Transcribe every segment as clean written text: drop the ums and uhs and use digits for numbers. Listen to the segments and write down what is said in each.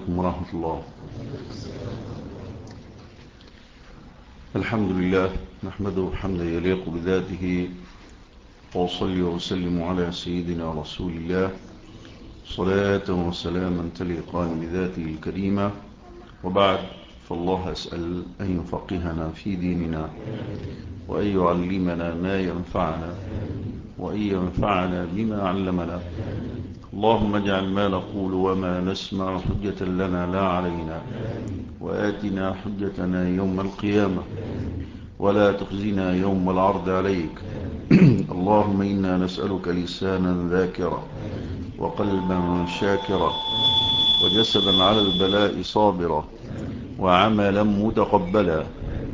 عليكم ورحمة الله. الحمد لله نحمده حمدا يليق بذاته، وصلي وسلم على سيدنا رسول الله صلاة وسلاما تليقان بذاته الكريمة. وبعد، فالله أسأل أن يفقهنا في ديننا، وأن يعلمنا ما ينفعنا، وأن ينفعنا بما علمنا. اللهم اجعل ما نقول وما نسمع حجة لنا لا علينا، وآتنا حجتنا يوم القيامة، ولا تخزنا يوم العرض عليك. اللهم إنا نسألك لسانا ذاكرا، وقلبا شاكرا، وجسدا على البلاء صابرا، وعملا متقبلا،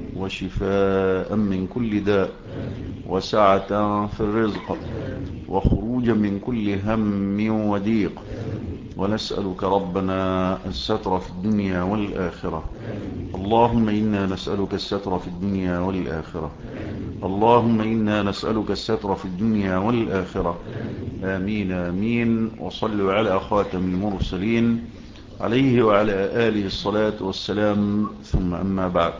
وشفاء من كل داء، وسعة في الرزق، وخروجا من كل هم وضيق. ونسألك ربنا الستر في الدنيا والآخرة. اللهم إنا نسألك الستر في الدنيا والآخرة. اللهم إنا نسألك الستر في الدنيا والآخرة. آمين آمين. وصلوا على خاتم المرسلين عليه وعلى آله الصلاة والسلام، ثم أما بعد.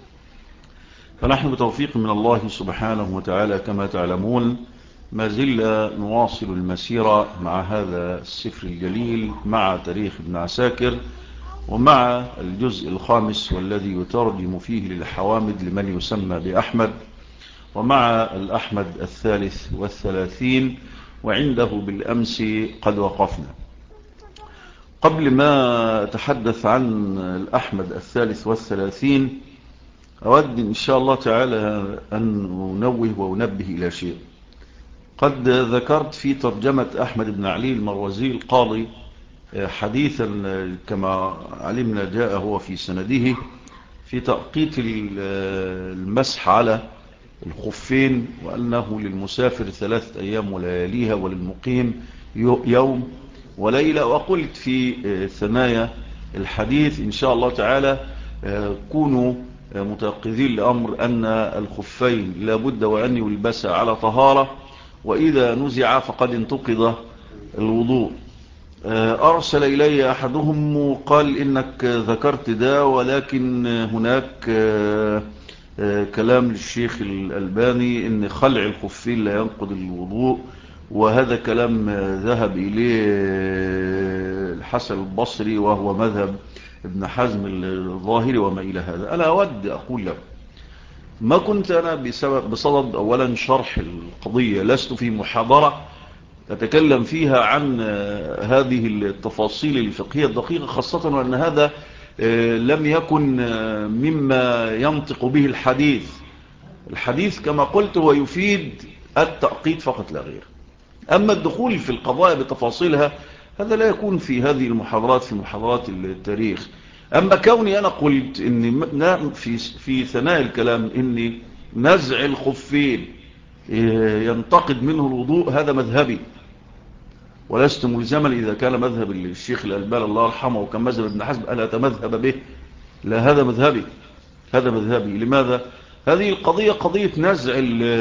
فنحن بتوفيق من الله سبحانه وتعالى كما تعلمون ما زلنا نواصل المسيرة مع هذا السفر الجليل، مع تاريخ ابن عساكر، ومع الجزء الخامس والذي يترجم فيه للحوامد لمن يسمى بأحمد، ومع الأحمد 33، وعنده بالأمس قد وقفنا. قبل ما أتحدث عن الأحمد 33 أود إن شاء الله تعالى أن أنوه وأنبه إلى شيء. قد ذكرت في ترجمة أحمد بن علي المروزي القاضي حديثا كما علمنا جاء هو في سنده في تأقيت المسح على الخفين، وأنه للمسافر 3 أيام ولياليها، وللمقيم يوم وليلة. وقلت في ثنايا الحديث إن شاء الله تعالى كونوا متيقظين لأمر أن الخفين لابد وأن يلبسا على طهارة، وإذا نزع فقد انتقض الوضوء. أرسل إلي أحدهم وقال إنك ذكرت ده، ولكن هناك كلام للشيخ الألباني إن خلع الخفين لا ينقض الوضوء، وهذا كلام ذهب إليه الحسن البصري وهو مذهب ابن حزم الظاهري وما إلى هذا. أنا أود أقول لك ما كنت أنا بصدد أولا شرح القضية، لست في محاضرة أتكلم فيها عن هذه التفاصيل الفقهية الدقيقة، خاصة وأن هذا لم يكن مما ينطق به الحديث كما قلت هو يفيد التأقيد فقط لا غير. أما الدخول في القضايا بتفاصيلها هذا لا يكون في هذه المحاضرات، في محاضرات التاريخ. أما كوني أنا قلت إن في ثناء الكلام إن نزع الخفين ينتقد منه الوضوء، هذا مذهبي، ولست ملزما إذا كان مذهب الشيخ الألباني الله يرحمه وكان مذهب ابن حزم ألا أتمذهب به. لا، هذا مذهبي، هذا مذهبي. لماذا؟ هذه القضية قضية نزع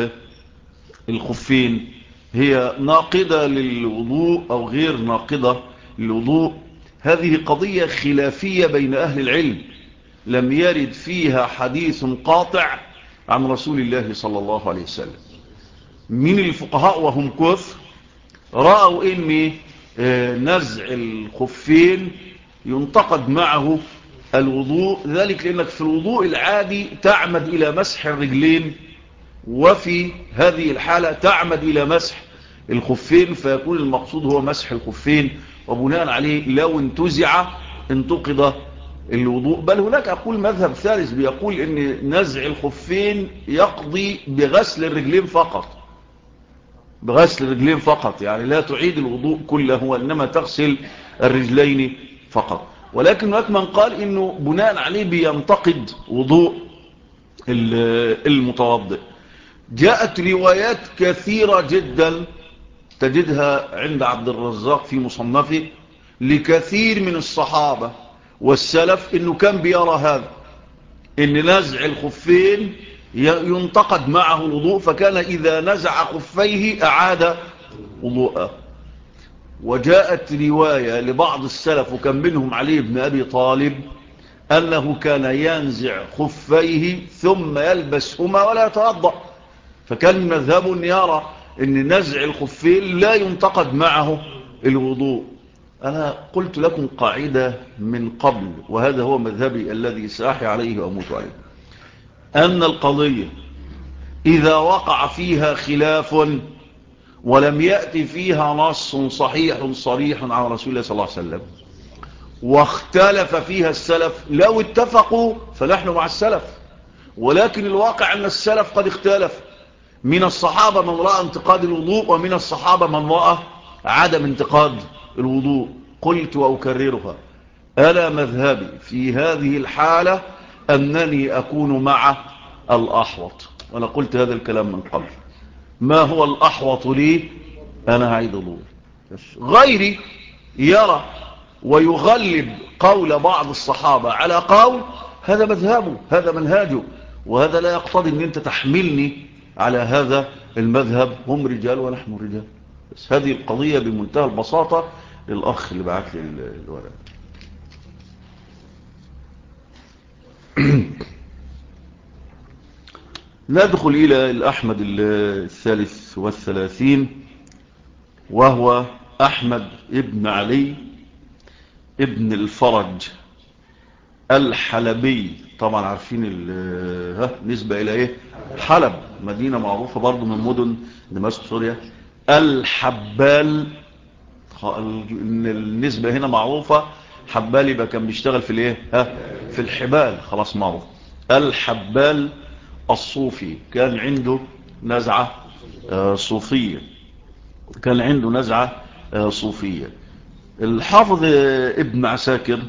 الخفين هي ناقضة للوضوء أو غير ناقضة للوضوء، هذه قضية خلافية بين أهل العلم، لم يرد فيها حديث قاطع عن رسول الله صلى الله عليه وسلم. من الفقهاء وهم كثر رأوا إن نزع الخفين ينتقد معه الوضوء، ذلك لأنك في الوضوء العادي تعمد إلى مسح الرجلين، وفي هذه الحالة تعمد إلى مسح الخفين، فيكون المقصود هو مسح الخفين، وبناء عليه لو انتزع انتقض الوضوء. بل هناك أقول مذهب ثالث بيقول إن نزع الخفين يقضي بغسل الرجلين فقط، بغسل الرجلين فقط، يعني لا تعيد الوضوء كله وإنما تغسل الرجلين فقط. ولكن هناك من قال إنه بناء عليه بينتقد وضوء المتوضئ. جاءت روايات كثيرة جدا تجدها عند عبد الرزاق في مصنفه لكثير من الصحابة والسلف إنه كان بيرى هذا، إن نزع الخفين ينتقد معه الوضوء، فكان إذا نزع خفيه أعاد وضوءه. وجاءت رواية لبعض السلف وكان منهم علي بن أبي طالب أنه كان ينزع خفيه ثم يلبسهما ولا يتوضأ، فكان مذهب يرى أن نزع الخفين لا ينتقد معه الوضوء. أنا قلت لكم قاعدة من قبل، وهذا هو مذهبي الذي ساحي عليه وأموت عليه، أن القضية إذا وقع فيها خلاف ولم يأتي فيها نص صحيح صريح عن رسول الله صلى الله عليه وسلم واختلف فيها السلف، لو اتفقوا فنحن مع السلف، ولكن الواقع أن السلف قد اختلف، من الصحابة من رأى انتقاد الوضوء ومن الصحابة من رأى عدم انتقاد الوضوء. قلت وأكررها، أنا مذهبي في هذه الحالة أنني أكون مع الأحوط، وأنا قلت هذا الكلام من قبل. ما هو الأحوط لي؟ أنا هعيد الوضوء. غيري يرى ويغلب قول بعض الصحابة على قول، هذا مذهبه، هذا منهاجه، وهذا لا يقتضي أن أنت تحملني على هذا المذهب. هم رجال ونحن رجال. بس هذه القضية بمنتهى البساطة للأخ اللي بعت لي الورق. ندخل إلى الأحمد 33، وهو أحمد ابن علي ابن الفرج الحلبي. طبعا عارفين نسبة إلى إيه؟ حلب، مدينة معروفة برضو من مدن دمشق سوريا. الحبال، النسبة هنا معروفة، حبال يبقى كان بيشتغل في الإيه؟ في الحبال، خلاص معروف. الحبال الصوفي، كان عنده نزعة صوفية، كان عنده نزعة صوفية. الحافظ ابن عساكر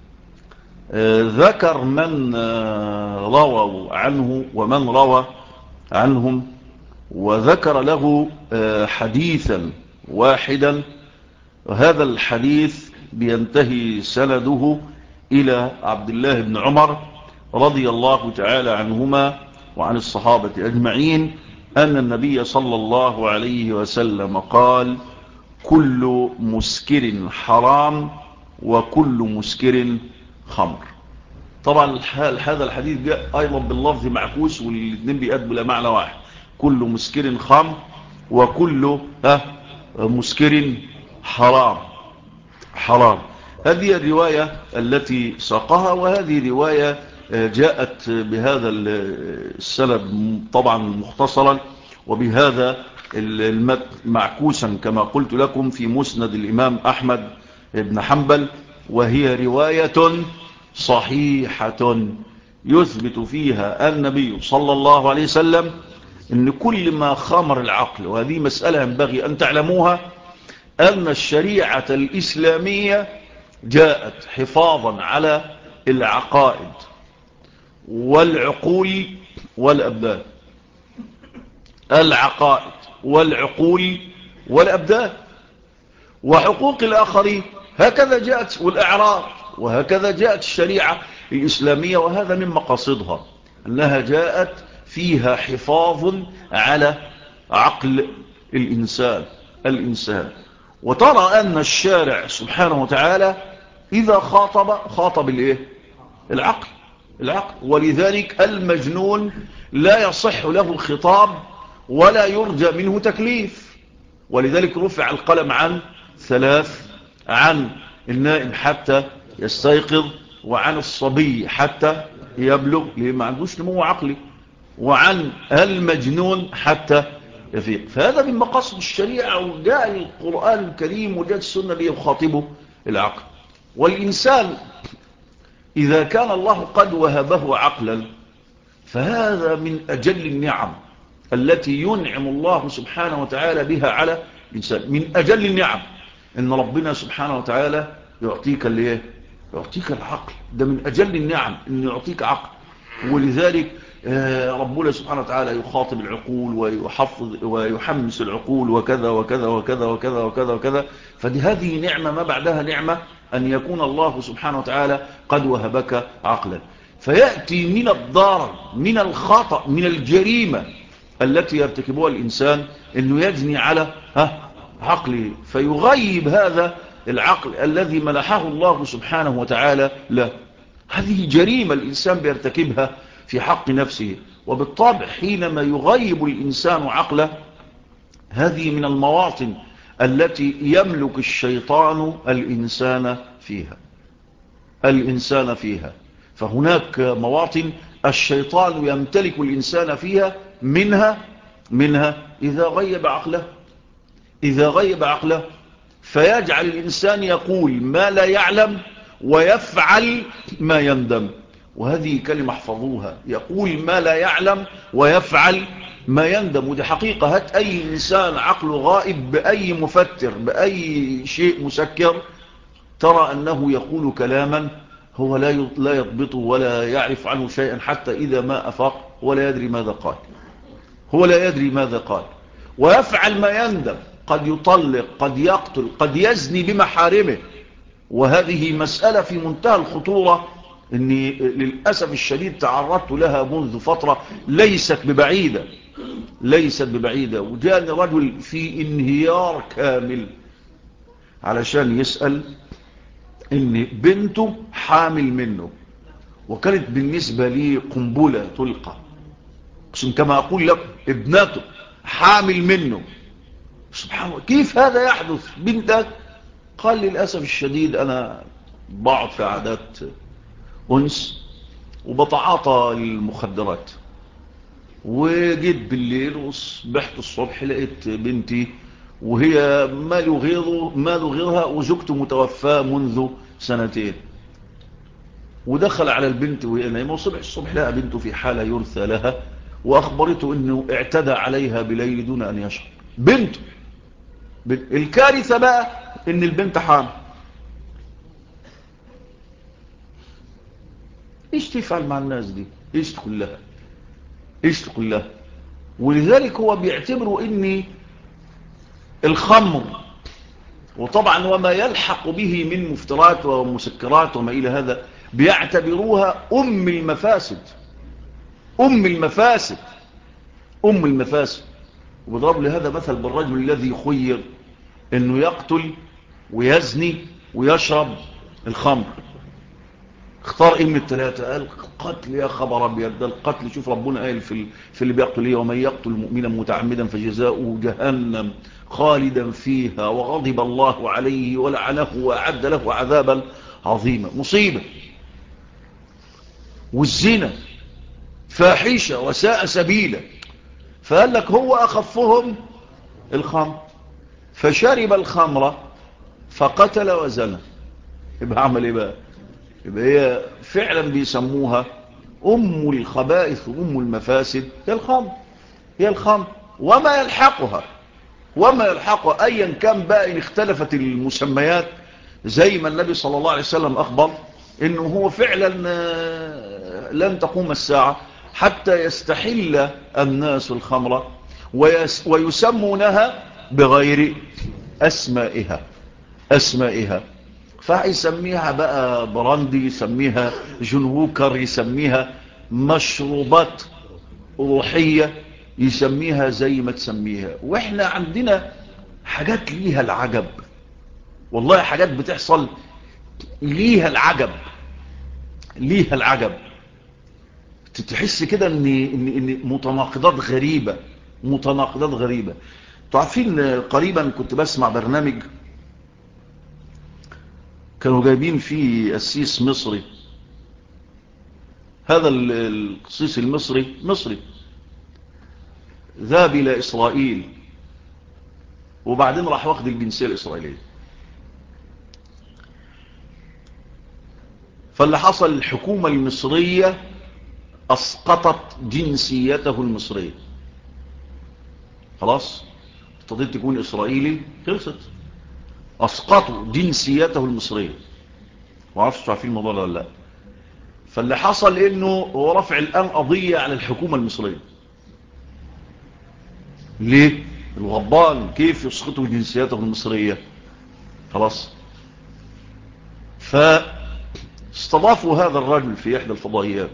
ذكر من رووا عنه ومن روى عنهم، وذكر له حديثا واحدا، وهذا الحديث بينتهي سنده إلى عبد الله بن عمر رضي الله تعالى عنهما وعن الصحابة أجمعين أن النبي صلى الله عليه وسلم قال: كل مسكر حرام وكل مسكر خمر. طبعا هذا الحديث جاء أيضا باللفظ معكوس، والاثنين بيأدوا إلى معنى واحد: كل مسكر خمر وكل مسكر حرام. حرام. هذه الرواية التي ساقها، وهذه رواية جاءت بهذا السند طبعا مختصرا وبهذا المتن معكوسا كما قلت لكم في مسند الإمام أحمد بن حنبل، وهي رواية صحيحة يثبت فيها النبي صلى الله عليه وسلم أن كل ما خمر العقل، وهذه مسألة ينبغي أن تعلموها، أن الشريعة الإسلامية جاءت حفاظا على العقائد والعقول والأبدان. العقائد والعقول والأبدان وحقوق الآخرين، هكذا جاءت، والإعراض، وهكذا جاءت الشريعة الإسلامية. وهذا من مقاصدها أنها جاءت فيها حفاظ على عقل الإنسان. وترى أن الشارع سبحانه وتعالى إذا خاطب الإيه؟ العقل. ولذلك المجنون لا يصح له الخطاب ولا يرجى منه تكليف. ولذلك رفع القلم عن ثلاث: عن النائم حتى يستيقظ، وعن الصبي حتى يبلغ ليه ما عندوش نمو عقلي، وعن المجنون حتى يفيق. فهذا من مقاصد الشريعة، وجاء القرآن الكريم وجاءت السنة ليخاطبه العقل. والإنسان إذا كان الله قد وهبه عقلا فهذا من أجل النعم التي ينعم الله سبحانه وتعالى بها على الإنسان. من أجل النعم إن ربنا سبحانه وتعالى يعطيك العقل، ده من أجل النعم إن يعطيك عقل. ولذلك ربنا سبحانه وتعالى يخاطب العقول ويحفظ ويحمس العقول وكذا وكذا وكذا وكذا وكذا وكذا. هذه نعمة ما بعدها نعمة أن يكون الله سبحانه وتعالى قد وهبك عقلا. فيأتي من الضرر، من الخطأ، من الجريمة التي يرتكبها الإنسان أنه يجني عقله، فيغيب هذا العقل الذي منحه الله سبحانه وتعالى له. هذه جريمة الإنسان بيرتكبها في حق نفسه. وبالطبع حينما يغيب الإنسان عقله، هذه من المواطن التي يملك الشيطان الإنسان فيها. فهناك مواطن الشيطان يمتلك الإنسان فيها، منها إذا غيب عقله فيجعل الإنسان يقول ما لا يعلم ويفعل ما يندم. وهذه كلمة احفظوها، يقول ما لا يعلم ويفعل ما يندم. ودي حقيقة. هات أي إنسان عقله غائب بأي مفتر بأي شيء مسكر، ترى أنه يقول كلاما هو لا يضبطه ولا يعرف عنه شيئا، حتى إذا ما أفاق ولا يدري ماذا قال. ويفعل ما يندم، قد يطلق، قد يقتل، قد يزني بمحارمه. وهذه مسألة في منتهى الخطورة، إني للأسف الشديد تعرضت لها منذ فترة ليست ببعيدة. وجاءني رجل في انهيار كامل علشان يسأل إن بنته حامل منه، وكانت بالنسبة لي قنبلة تلقى. كما أقول لك ابنته حامل منه، سبحان الله، كيف هذا يحدث؟ بنتك؟ قال للأسف الشديد أنا بقعد في عادات أنس وبتعاطى المخدرات، وجيت بالليل وصبحت الصبح لقيت بنتي وهي ماله غيرها، وزوجته متوفاة منذ 2 سنين. ودخل على البنت وهي نايمة، وصبح الصبح لقى بنته في حالة يرثى لها، وأخبرته أنه اعتدى عليها بليل دون أن يشعر. بنته. الكارثة بقى أن البنت حامل. ايش تفعل مع الناس دي؟ ايش تقول لها؟ ولذلك هو بيعتبروا ان الخمر، وطبعا وما يلحق به من مفترات ومسكرات وما الى هذا، بيعتبروها ام المفاسد. وبضرب لهذا مثل بالرجل الذي خير انه يقتل ويزني ويشرب الخمر. اختار ايه من الثلاثة؟ قال قتل. يا خبر ابيض، ده القتل. شوف ربنا قال في اللي بيقتل ايه: ومن يقتل مؤمنا متعمدا فجزاؤه جهنم خالدا فيها وغضب الله عليه ولعنه واعد له عذابا عظيما. مصيبة. والزنا فاحشة وساء سبيلا. فقال لك هو اخفهم الخمر، فشرب الخمر فقتل وزنى. يبقى عمل ايه بقى؟ يبقى هي فعلا بيسموها ام الخبائث وام المفاسد. هي الخمر وما يلحقها ايا كان بقى، ان اختلفت المسميات، زي ما النبي صلى الله عليه وسلم اخبر انه هو فعلا لن تقوم الساعة حتى يستحل الناس الخمر ويسمونها بغير اسمائها. فيسميها بقى براندي، يسميها جنوكر، يسميها مشروبات روحية، يسميها زي ما تسميها. واحنا عندنا حاجات ليها العجب، والله حاجات بتحصل ليها العجب. تحس كده ان متناقضات غريبة. تعرفين قريبا كنت بسمع برنامج كانوا جايبين فيه قسيس مصري. هذا القسيس المصري ذهب إلى إسرائيل، وبعدين راح واخد الجنسية الإسرائيلية. فاللي حصل، الحكومة المصرية أسقطت جنسيته المصرية. خلاص ابتديت تكون إسرائيلي، خلصت. أسقطوا جنسيته المصرية. وعرفتوا عارفين الموضوع ده ولا لا؟ فاللي حصل انه هو رفع الان قضية على الحكومة المصرية. ليه؟ الغضبان كيف يسقطوا جنسيته المصرية؟ خلاص. فاستضافوا هذا الرجل في احدى الفضائيات،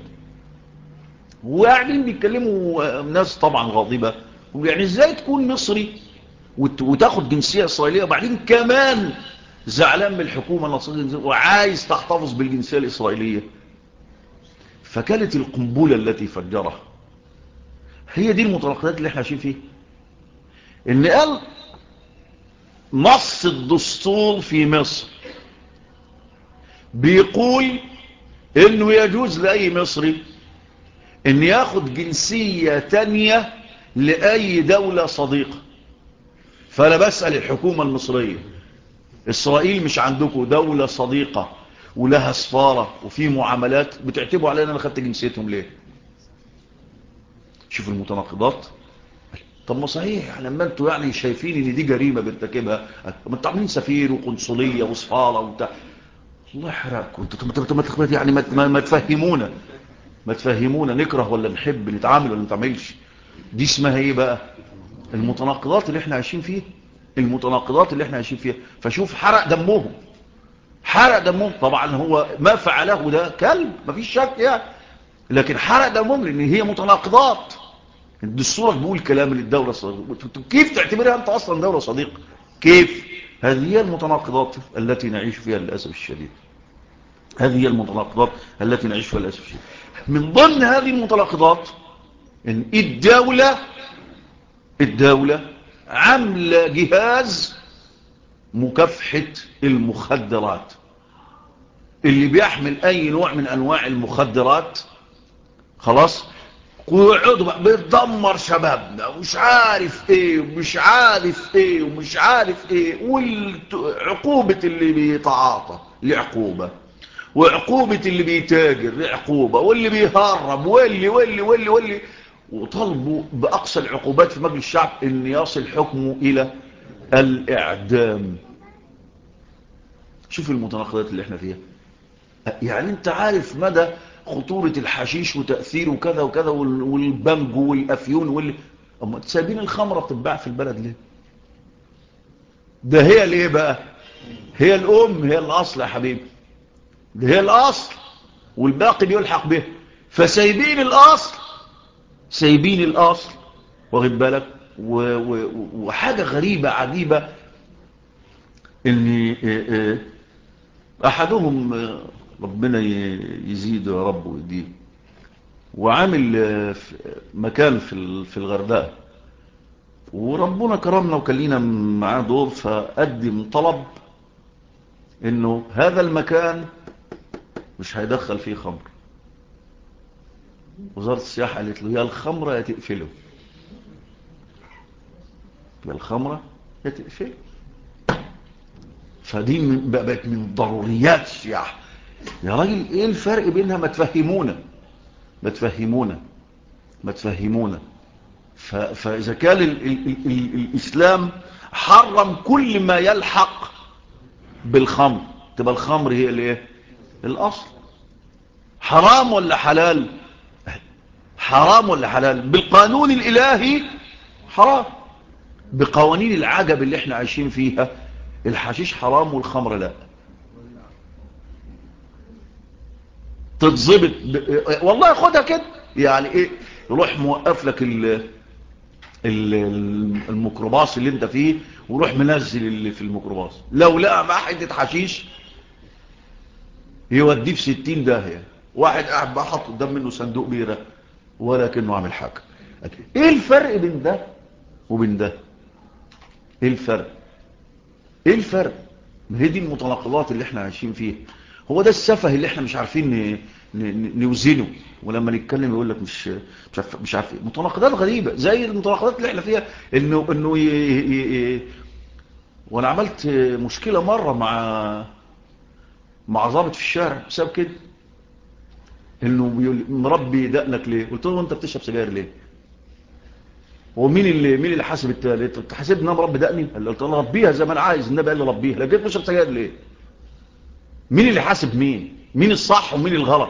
وقاعدين بيتكلموا ناس طبعا غاضبة، ويعني ازاي تكون مصري وتاخد جنسية إسرائيلية، وبعدين كمان زعلان من الحكومة النصرانية وعايز تحتفظ بالجنسية الإسرائيلية. فكانت القنبلة التي فجرها هي دي المتناقضات اللي احنا عايشين فيها. ان قال نص الدستور في مصر بيقول انه يجوز لأي مصري ان ياخد جنسية تانية لأي دولة صديقة. فأنا بسأل الحكومة المصرية، إسرائيل مش عندكم دولة صديقة ولها سفارة وفي معاملات بتعتبوا علينا أنا خدت جنسيتهم ليه؟ شوف المتناقضات. طب ما صحيح لما انتوا يعني شايفين ان دي جريمة بيرتكبها، ما انتوا عاملين سفير وقنصلية وسفارة وبتاع. الله يحرقكم انتوا يعني ما تفهمونا، ما تفهمونا نكره ولا نحب، نتعامل ولا نتعاملش. دي اسمها ايه بقى؟ المتناقضات اللي احنا عايشين فيها، المتناقضات اللي احنا عايشين فيها. فشوف حرق دمهم، حرق دمهم. طبعا هو ما فعله ده كلب مفيش شك يعني، لكن حرق دمهم لان هي متناقضات. الدستور بيقول كلام للدولة صديقة، كيف تعتبرها انت اصلا دولة صديقة؟ كيف؟ هذه هي المتناقضات التي نعيش فيها للأسف الشديد. هذه هي المتناقضات التي نعيش فيها للأسف الشديد. من ضمن هذه المتناقضات ان الدولة عاملة جهاز مكافحة المخدرات. اللي بيحمل اي نوع من انواع المخدرات خلاص ويقعدوا بقى بيتدمر شبابنا ومش عارف ايه ومش عارف ايه ومش عارف ايه، وعقوبة اللي بيتعاطى لعقوبة، وعقوبة اللي بيتاجر لعقوبة، واللي بيهرب واللي وطلبوا بأقصى العقوبات في مجلس الشعب ان يصل حكمه الى الاعدام. شوف المتناقضات اللي احنا فيها. يعني انت عارف مدى خطورة الحشيش وتأثيره وكذا وكذا والبنجو والأفيون أما سايبين الخمرة بتتباع في البلد ليه؟ ده هي ليه بقى؟ هي الأم، هي الأصل يا حبيبي، ده هي الأصل والباقي بيلحق به. فسايبين الأصل، سايبين الأصل، واخد بالك. وحاجة غريبة عجيبة ان احدهم ربنا يزيده يا رب ويديه، وعامل مكان في الغردقة، وربنا كرمنا وكان لينا معاه دور، فقدم طلب انه هذا المكان مش هيدخل فيه خمر. وزارة السياحة قالت له يا الخمرة يا تقفله، يا الخمرة يا تقفله. فدي بقت من ضروريات السياحة. يا راجل ايه الفرق بينها؟ ما تفهمونا، ما تفهمونا، ما تفهمونا. فإذا كان الإسلام حرم كل ما يلحق بالخمر، تبقى الخمر هي الايه؟ الأصل. حرام ولا حلال؟ حرام ولا حلال؟ بالقانون الإلهي حرام. بقوانين العجب اللي احنا عايشين فيها الحشيش حرام والخمر لا. تتظبط والله خدها كده يعني ايه، يروح موقف لك الميكروباص اللي انت فيه، وروح منزل اللي في الميكروباص لو لقى معاه حته حشيش يوديه في 60 داهيه. واحد قاعد بقى حاطط قدام منه صندوق بيره ولا كأنه عامل حاجه. ايه الفرق بين ده وبين ده؟ ايه الفرق؟ ايه الفرق؟ ما هي دي المتناقضات اللي احنا عايشين فيها. هو ده السفه اللي احنا مش عارفين نوزنه، ولما نتكلم يقول لك مش عارف متناقضات غريبه زي المتناقضات اللي احنا فيها. انه وانا عملت مشكله مره مع ضابط في الشارع بسبب كده، انه بيقول مربي دقنك ليه؟ قلت له انت بتشرب سجاير ليه؟ ومين اللي حاسب التالي؟ انت حاسبني انا مربي دقني؟ قلت له ربيها زي ما انا عايز، النبي قال لي ربيها، لكن بتشرب سجاير ليه؟ مين اللي حاسب مين الصح ومين الغلط؟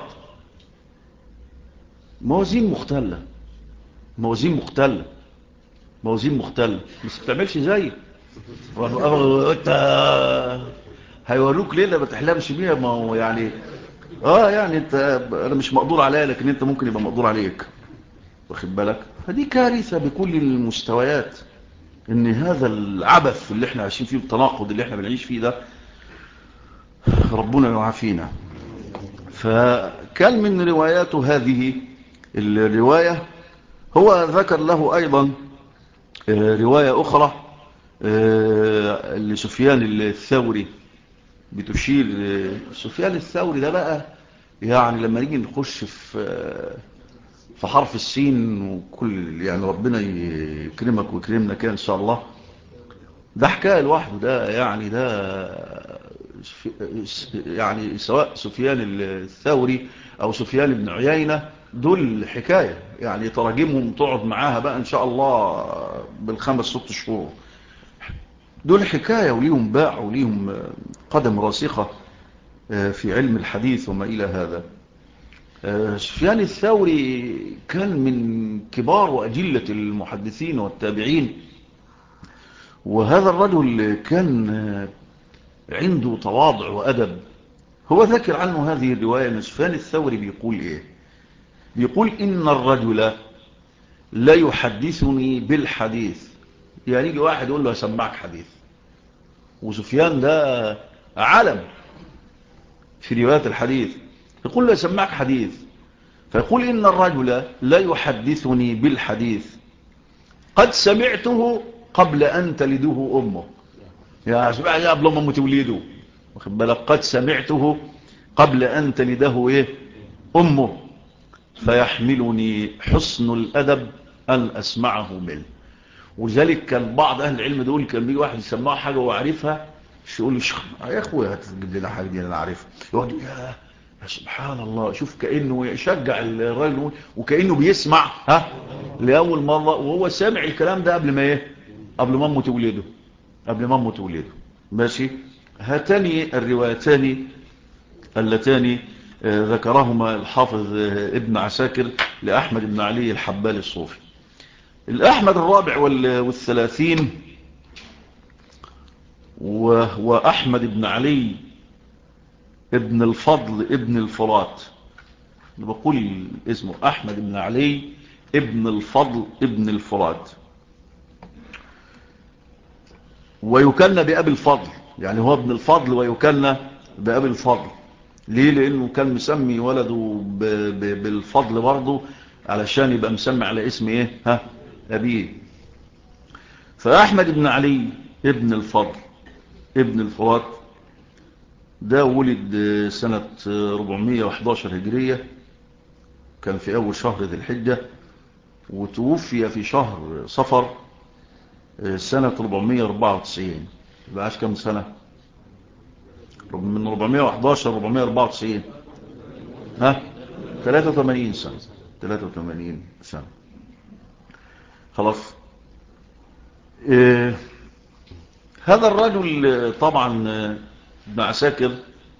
موازين مختلة، موازين مختلة، موازين مختلة. بس بتعملش زي انت هيوروك ليلة ما تحلمش بيها. ما هو يعني يعني انت انا مش مقدور عليها، لكن انت ممكن يبقى مقدور عليك، واخد بالك. فدي كارثة بكل المستويات، ان هذا العبث اللي احنا عايشين فيه، التناقض اللي احنا بنعيش فيه ده، ربنا يعافينا. فكان من رواياته هذه الرواية، هو ذكر له أيضا رواية أخرى لسفيان الثوري بتشير. سفيان الثوري ده بقى يعني لما نيجي نخش في حرف السين وكل، يعني ربنا يكرمك ويكرمنا كده إن شاء الله، ده حكاية لوحده. ده يعني يعني سواء سفيان الثوري أو سفيان بن عيينة، دول حكاية يعني تراجمهم تقعد معاها بقى إن شاء الله بالخمس 6 شهور. دول حكاية وليهم باع وليهم قدم راسخة في علم الحديث وما إلى هذا. سفيان الثوري كان من كبار وأجلة المحدثين والتابعين، وهذا الرجل كان عنده تواضع وأدب. هو ذكر عنه هذه الرواية من سفيان الثوري بيقول إيه؟ بيقول إن الرجل لا يحدثني بالحديث. يعني يجي واحد يقول له أسمعك حديث، وسفيان ده عالم في رواية الحديث، يقول له أسمعك حديث، فيقول إن الرجل لا يحدثني بالحديث قد سمعته قبل أن تلده أمه. يا سمع يا قبل أمه تولده، واخد بالك؟ قد سمعته قبل أن تلده إيه؟ أمه، فيحملني حسن الأدب أن أسمعه منه. ولذلك كان بعض أهل العلم دول كان بيجي واحد يسمعه حاجة وعارفها، يقول له يا أخويا هتجيب لنا حاجة دي أنا عارفها، يقعد يا سبحان الله، شوف كأنه يشجع الراجل وكأنه بيسمع لأول مرة، وهو سامع الكلام ده قبل ما إيه؟ قبل ما أمه تولده، قبل ما أمه تولده. ماشي. هاتان الروايتان اللتان ذكرهما الحافظ ابن عساكر لأحمد بن علي الحبال الصوفي. الأحمد الرابع والثلاثين وأحمد بن علي ابن الفضل ابن الفرات. بقول اسمه أحمد بن علي ابن الفضل ابن الفرات، ويكنى بأبي الفضل، يعني هو ابن الفضل ويكنى بأبي الفضل. ليه؟ لأنه كان مسمي ولده بالفضل برضه، علشان يبقى مسمي على اسم ايه؟ أبيه. فأحمد بن علي ابن الفضل ابن الفرات ده ولد سنة 411 هجرية، كان في أول شهر ذي الحجة، وتوفي في شهر صفر سنة 494. يبقى عاش كم سنة؟ من 411 494 83 سنة. 83 سنة خلاص. هذا الرجل طبعا ابن عساكر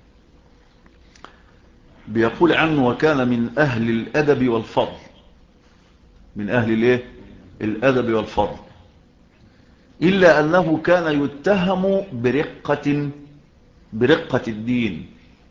بيقول عنه وكان من أهل الأدب والفضل، من أهل الايه؟ الأدب والفضل، إلا أنه كان يتهم برقة الدين.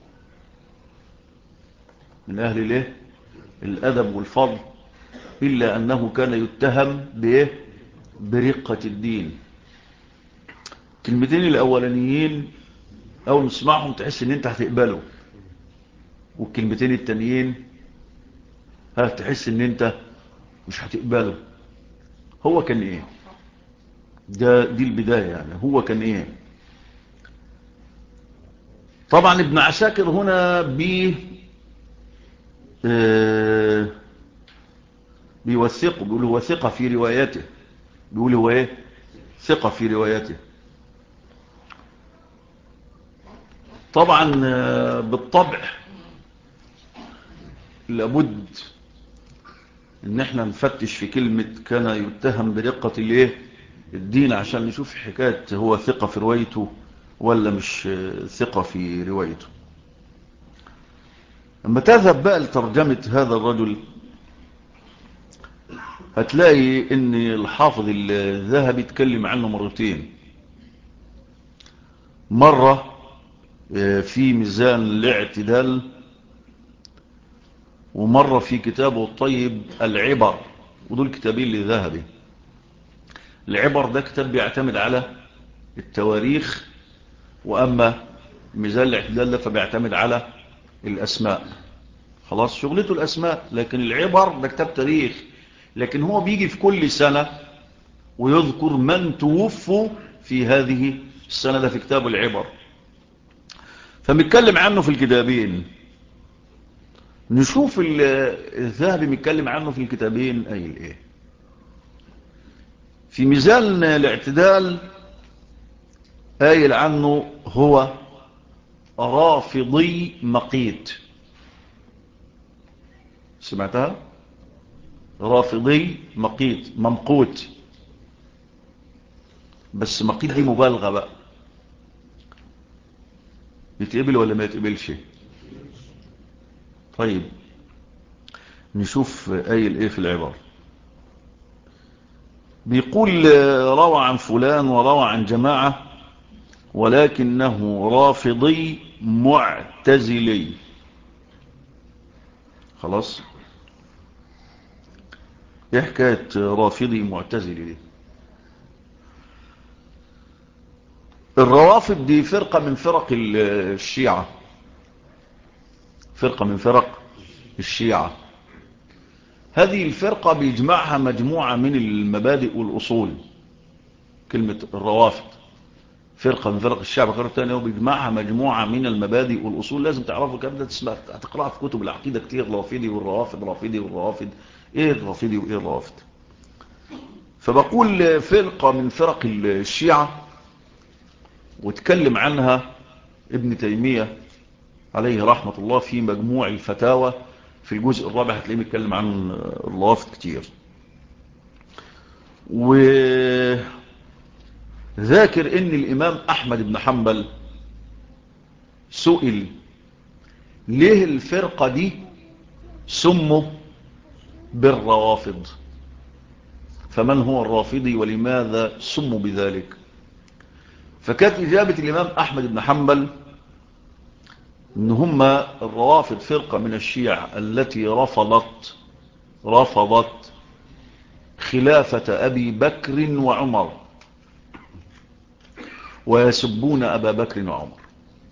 من أهل الايه؟ الأدب والفضل، إلا أنه كان يتهم برقة الدين. كلمتين الأولانيين أول نسمعهم تحس إن أنت هتقبله، والكلمتين التانيين تحس إن أنت مش هتقبله. هو كان إيه؟ دي البداية، يعني هو كان إيه؟ طبعا ابن عساكر هنا بيوثقه، بيقول هو ثقة في رواياته، بيقول هو إيه؟ ثقة في رواياته. طبعا بالطبع لابد ان احنا نفتش في كلمة كان يتهم برقة الايه؟ الدين، عشان نشوف حكاية هو ثقة في روايته ولا مش ثقة في روايته. لما تذهب بقى لترجمة هذا الرجل هتلاقي ان الحافظ الذهبي اتكلم عنه مرتين، مرة في ميزان الاعتدال، ومرة في كتابه الطيب العبر، ودول كتابين للذهبي. العبر ده كتاب بيعتمد على التواريخ، وأما ميزان الاعتدال ده فبيعتمد على الأسماء. خلاص، شغلته الأسماء. لكن العبر ده كتاب تاريخ، لكن هو بيجي في كل سنة ويذكر من توفوا في هذه السنة، ده في كتاب العبر. فمتكلم عنه في الكتابين. نشوف الذهبي متكلم عنه في الكتابين قايل ايه. في ميزان الاعتدال قايل عنه هو رافضي مقيت. سمعتها؟ رافضي مقيت، ممقوت، بس مقيت دي مبالغة بقى. يتقبل ولا ما يتقبلش؟ طيب نشوف قايل ايه في العبارة. بيقول روى عن فلان وروى عن جماعة ولكنه رافضي معتزلي. خلاص، ايه حكاية رافضي معتزلي دي؟ الروافض دي فرقة من فرق الشيعة، فرقة من فرق الشيعة. هذه الفرقة بيجمعها مجموعة من المبادئ والأصول. كلمة الروافض فرقة من فرق الشيعة بكرة تانية، وبيجمعها مجموعة من المبادئ والأصول. لازم تعرفوا الكلام ده، تسمع هتقرأها في كتب العقيدة كتير. رافضي والروافض، رافضي والروافض، ايه الرافضي وايه الروافض. فبقول فرقة من فرق الشيعة، واتكلم عنها ابن تيمية عليه رحمة الله في مجموع الفتاوى في الجزء الرابع، هتلاقيه بيتكلم عن الروافض كتير. وذاكر ان الامام احمد بن حنبل سئل ليه الفرقة دي سموا بالروافض، فمن هو الرافضي ولماذا سموا بذلك. فكانت إجابة الإمام أحمد بن حنبل إن هم الروافض فرقة من الشيعة التي رفضت خلافة أبي بكر وعمر، ويسبون أبا بكر وعمر.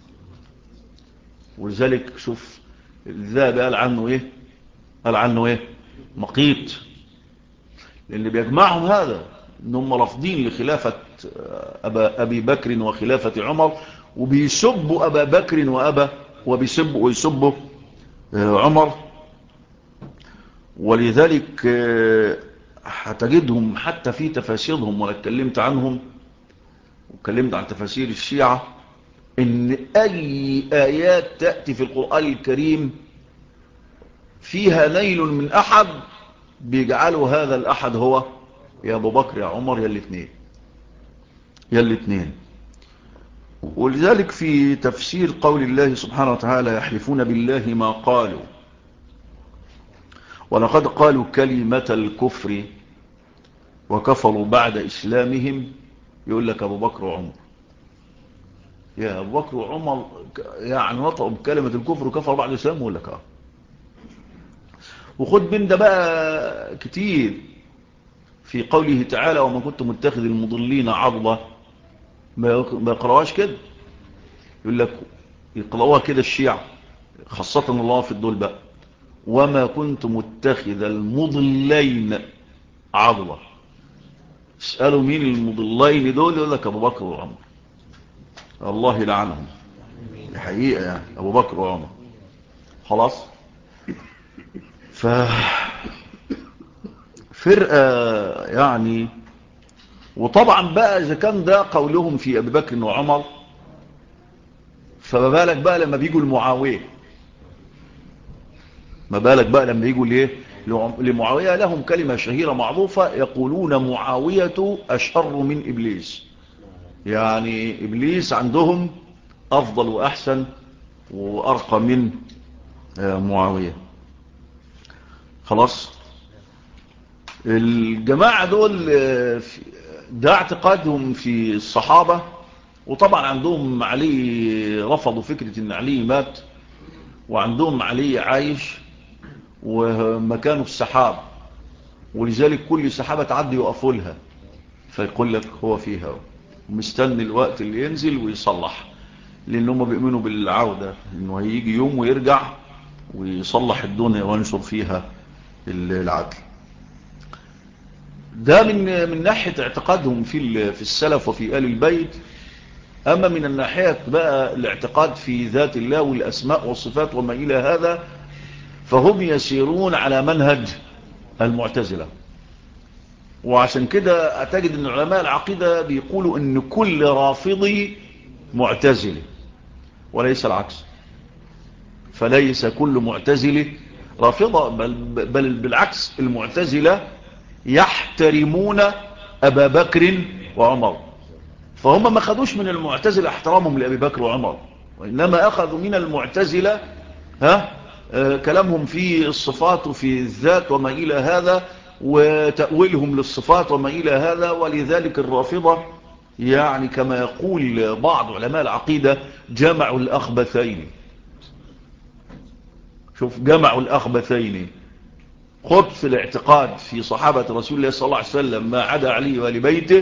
ولذلك شوف الذهبي قال عنه إيه مقيت، لأن بيجمعهم هذا إنهم رافضين لخلافة أبي بكر وخلافة عمر، وبيسبوا أبا بكر ويسبوا عمر. ولذلك هتجدهم حتى في تفاسيرهم، وانا اتكلمت عنهم واتكلمت عن تفاسير الشيعة، ان اي ايات تأتي في القرآن الكريم فيها نيل من احد بيجعلوا هذا الاحد هو يا ابو بكر يا عمر يا الاثنين. ولذلك في تفسير قول الله سبحانه وتعالى يحلفون بالله ما قالوا ولقد قالوا كلمة الكفر وكفروا بعد إسلامهم، يقول لك أبو بكر وعمر. يا أبو بكر وعمر يعني نطقوا بكلمة الكفر وكفروا بعد إسلامهم، يقول لك وخد من ده بقى كتير في قوله تعالى وما كنت متخذ المضلين عضلة. ما يقرأوهاش كده، يقول لك يقرأوها كده الشيعة خاصة الله في الدول بقى وما كنت متخذ المضلين عضلة. اسألوا مين المضلين دول، يقول لك أبو بكر وعمر. الله يلعنهم، الحقيقة يعني أبو بكر وعمر. خلاص، فرقة يعني. وطبعا بقى إذا كان ده قولهم في أبي بكر وعمر، فما بالك بقى لما بيجوا المعاوية، ما بالك بقى لما يجوا ليه لمعاوية. لهم كلمة شهيرة معروفة يقولون معاوية أشر من إبليس. يعني إبليس عندهم أفضل وأحسن وأرقى من معاوية. خلاص، الجماعة دول ده اعتقادهم في الصحابة. وطبعا عندهم علي رفضوا فكرة ان علي مات، وعندهم علي عايش ومكانه السحاب، ولذلك كل سحابة تعدي يقفوا لها. فيقول لك هو فيها ومستني الوقت اللي ينزل ويصلح، لأن هم بيؤمنوا بالعودة، إنه هيجي يوم ويرجع ويصلح الدنيا وينشر فيها العدل. ده من ناحية اعتقادهم في السلف وفي آل البيت. أما من الناحية بقى الاعتقاد في ذات الله والأسماء والصفات وما إلى هذا، فهم يسيرون على منهج المعتزلة. وعشان كده أتجد أن علماء العقيدة بيقولوا أن كل رافضي معتزلي وليس العكس. فليس كل معتزلي رافضة، بل بالعكس، المعتزلة يحترمون أبا بكر وعمر، فهم ما خدوش من المعتزلة احترامهم لأبي بكر وعمر، وإنما أخذوا من المعتزلة كلامهم في الصفات وفي الذات وما إلى هذا، وتأويلهم للصفات وما إلى هذا. ولذلك الرافضة يعني كما يقول بعض علماء العقيدة جمعوا الأخبثين. شوف، جمعوا الأخبثين، خبث الاعتقاد في صحابة رسول الله صلى الله عليه وسلم ما عدا علي وآل بيته،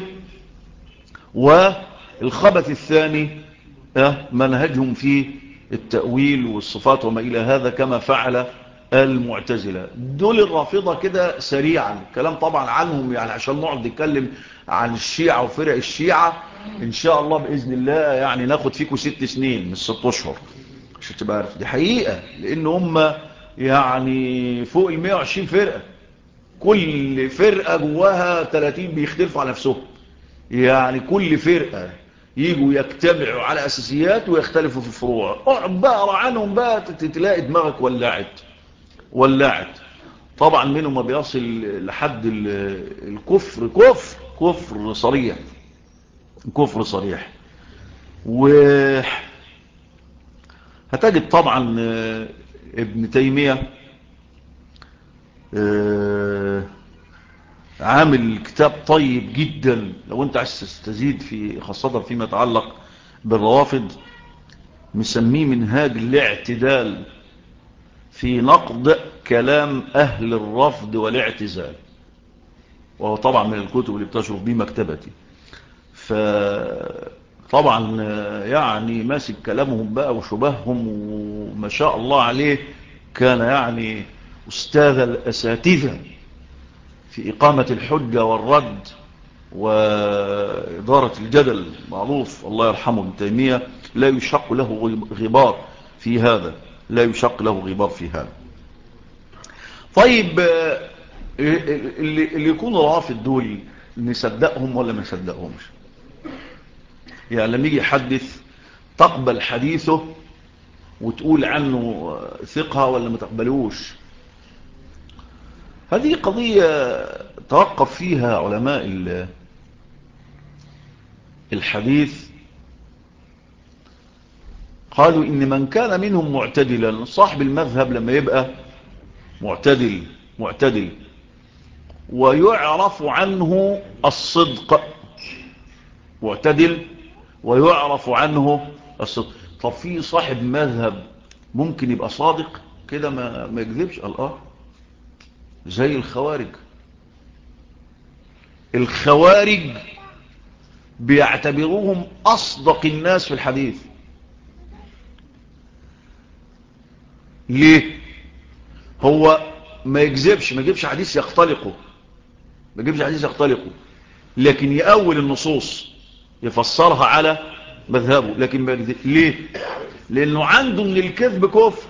والخبث الثاني منهجهم في التأويل والصفات وما إلى هذا كما فعل المعتزلة. دول الرافضة كده سريعا كلام طبعا عنهم، يعني عشان نقعد نتكلم عن الشيعة وفرق الشيعة إن شاء الله بإذن الله يعني ناخد فيكم 6 سنين مش 6 أشهر عشان تبقى عارف. دي حقيقة، لأن هم يعني فوق 120 فرقة، كل فرقة جواها 30 بيختلفوا على نفسهم. يعني كل فرقة يجوا يجتمعوا على أساسيات ويختلفوا في الفروع. اقعد بقى اقرا عنهم بقى تلاقي دماغك ولعت. طبعا منهم ما بيصل لحد الكفر، كفر صريح، كفر صريح. وهتجد طبعا ابن تيمية عامل كتاب طيب جدا لو انت عايز تستزيد في، خاصة فيما يتعلق بالروافض، مسميه منهاج الاعتدال في نقد كلام أهل الرفض والاعتزال، وهو طبعا من الكتب اللي بتشرف بيه مكتبتي. فطبعا يعني ماسك كلامهم بقى وشبههم، وما شاء الله عليه كان يعني أستاذ الأساتذة في إقامة الحجة والرد وإدارة الجدل. معروف الله يرحمه ابن تيمية لا يشق له غبار في هذا، لا يشق له غبار في هذا. طيب اللي يكونوا رافض دول نصدقهم ولا ما نصدقهمش؟ يعني لما يجي يحدث تقبل حديثه وتقول عنه ثقة ولا ما تقبلوش؟ هذه قضية توقف فيها علماء الحديث. قالوا إن من كان منهم معتدلا، صاحب المذهب لما يبقى معتدل ويعرف عنه الصدق، معتدل ويعرف عنه الصدق. طب في صاحب مذهب ممكن يبقى صادق كده ما يكذبش؟ زي الخوارج بيعتبروهم أصدق الناس في الحديث. ليه؟ هو ما يجيبش حديث يختلقه، لكن يأول النصوص يفسرها على مذهبه، لكن ما يكذب. ليه؟ لأنه عنده من الكذب كفر،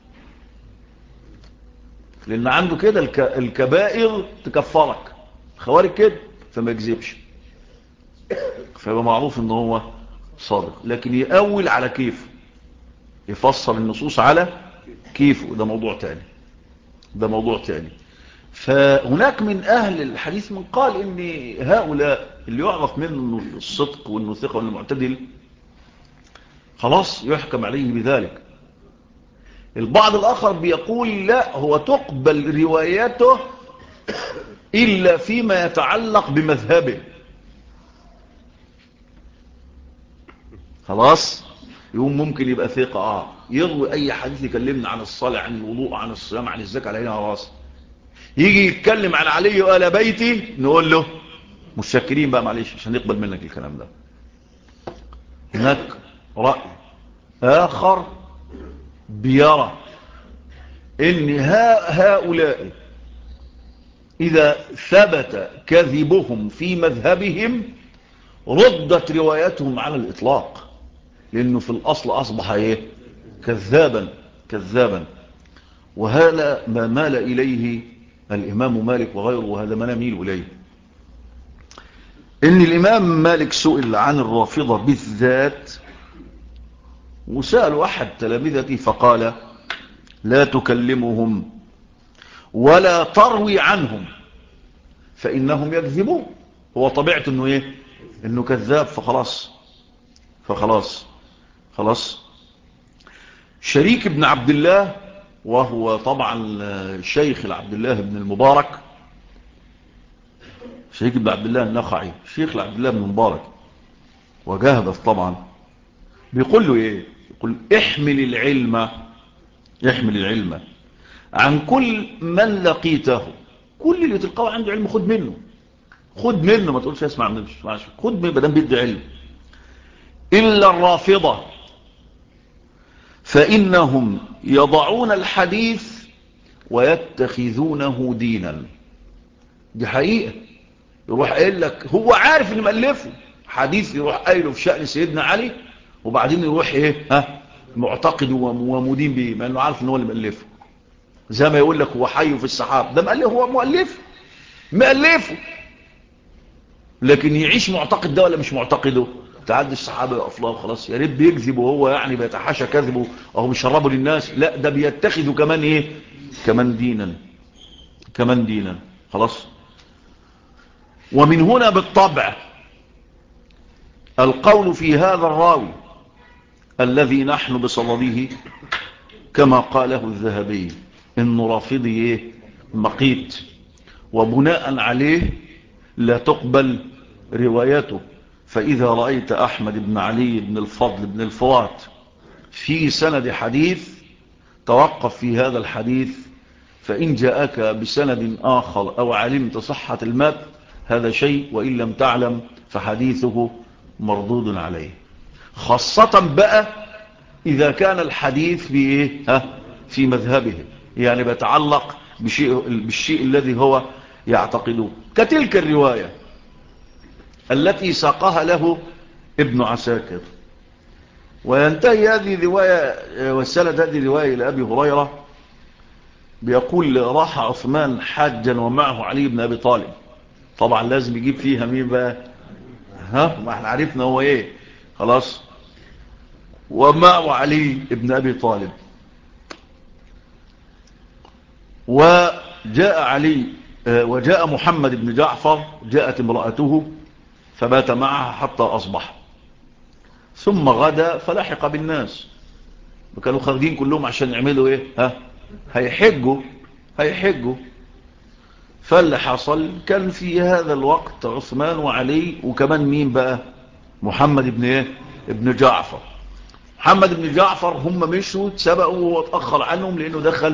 لأن عنده كده الكبائر تكفرك، خوارج كده، فما يكذبش، فيبقى معروف ان هو صادق. لكن يأول على كيف، يفسر النصوص على كيفه، ده موضوع تاني. فهناك من أهل الحديث من قال إن هؤلاء اللي يعرف منه الصدق وإنه ثقة وإنه معتدل خلاص يحكم عليه بذلك. البعض الآخر بيقول لا، هو تقبل رواياته إلا فيما يتعلق بمذهبه. خلاص يوم ممكن يبقى ثقة يروي أي حديث يكلمنا عن الصلاة، عن الوضوء، عن الصيام، عن الزكاة، على عينها وراسه. يجي يتكلم عن علي وآل بيتي نقول له متشكرين بقى معلش عشان نقبل منك الكلام ده. هناك رأي آخر بيرى ان هؤلاء إذا ثبت كذبهم في مذهبهم ردت روايتهم على الإطلاق، لأنه في الأصل أصبح إيه؟ كذابا. وهذا ما مال إليه الإمام مالك وغيره، وهذا ما نميل إليه. إن الإمام مالك سئل عن الرافضة بالذات، وسأل أحد تلامذته فقال لا تكلمهم ولا تروي عنهم فإنهم يكذبون. هو طبيعته إنه إيه؟ إنه كذاب، فخلاص. شريك بن عبد الله، وهو طبعا شيخ عبد الله بن المبارك، شريك بن عبد الله النخعي، شيخ عبد الله بن المبارك وجاهد طبعا، بيقول له ايه؟ يقول احمل العلم عن كل من لقيته. كل اللي تلقاه عنده علم خد منه، ما تقولش اسمع منه، خد منه بدل بيدي علم. إلا الرافضة فإنهم يضعون الحديث ويتخذونه دينا. دي حقيقة. يروح قايل لك هو عارف ان مألفه حديث، يروح قايله في شأن سيدنا علي، وبعدين يروح ايه معتقد ومدين به، ما انه عارف ان هو اللي مألفه. زي ما يقول لك هو حي في السحاب، ده مألفه، هو مألفه، لكن يعيش معتقد ده ولا مش معتقده؟ تعدي الصحابة يقف له خلاص، يا ريت بيكذب وهو يعني بيتحاشى كذبه او بيشربه للناس، لا ده بيتخذه كمان ايه؟ كمان دينا. خلاص. ومن هنا بالطبع القول في هذا الراوي الذي نحن بصدده كما قاله الذهبي انه رافضي ايه؟ مقيت، وبناء عليه لا تقبل روايته. فإذا رأيت أحمد بن علي بن الفضل بن الفرات في سند حديث توقف في هذا الحديث، فإن جاءك بسند آخر أو علمت صحة المتن هذا شيء، وإن لم تعلم فحديثه مردود عليه. خاصة بقى إذا كان الحديث في مذهبه، يعني بيتعلق بالشيء الذي هو يعتقده، كتلك الرواية التي ساقها له ابن عساكر. وينتهي هذه الرواية وسلت هذه الرواية إلى أبي هريرة بيقول راح عثمان حاجا ومعه علي بن أبي طالب. طبعا لازم يجيب فيها مين بقى؟ ما احنا عرفنا هو ايه. خلاص. ومعه علي بن أبي طالب، وجاء محمد بن جعفر، جاءت امرأته فبات معها حتى أصبح، ثم غدا فلحق بالناس، وكانوا خارجين كلهم عشان يعملوا ايه؟ هيحجوا. فاللي حصل كان في هذا الوقت عثمان وعلي وكمان مين بقى؟ محمد ابن جعفر. محمد بن جعفر هم مشوا سبقوا واتأخر عنهم لأنه دخل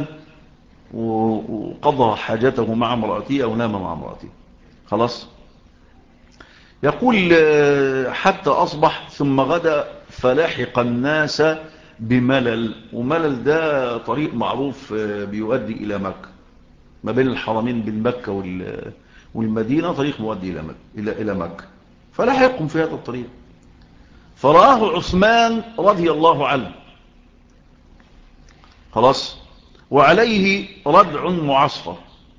وقضى حاجته مع امرأته أو نام مع امرأته. خلاص. يقول حتى أصبح ثم غدا فلاحق الناس بملل. وملل ده طريق معروف بيؤدي إلى مكة، ما بين الحرمين بين مكة والمدينة، طريق مؤدي إلى مكة. فلاحقهم في هذا الطريق، فرآه عثمان رضي الله عنه. خلاص. وعليه ردع معصفر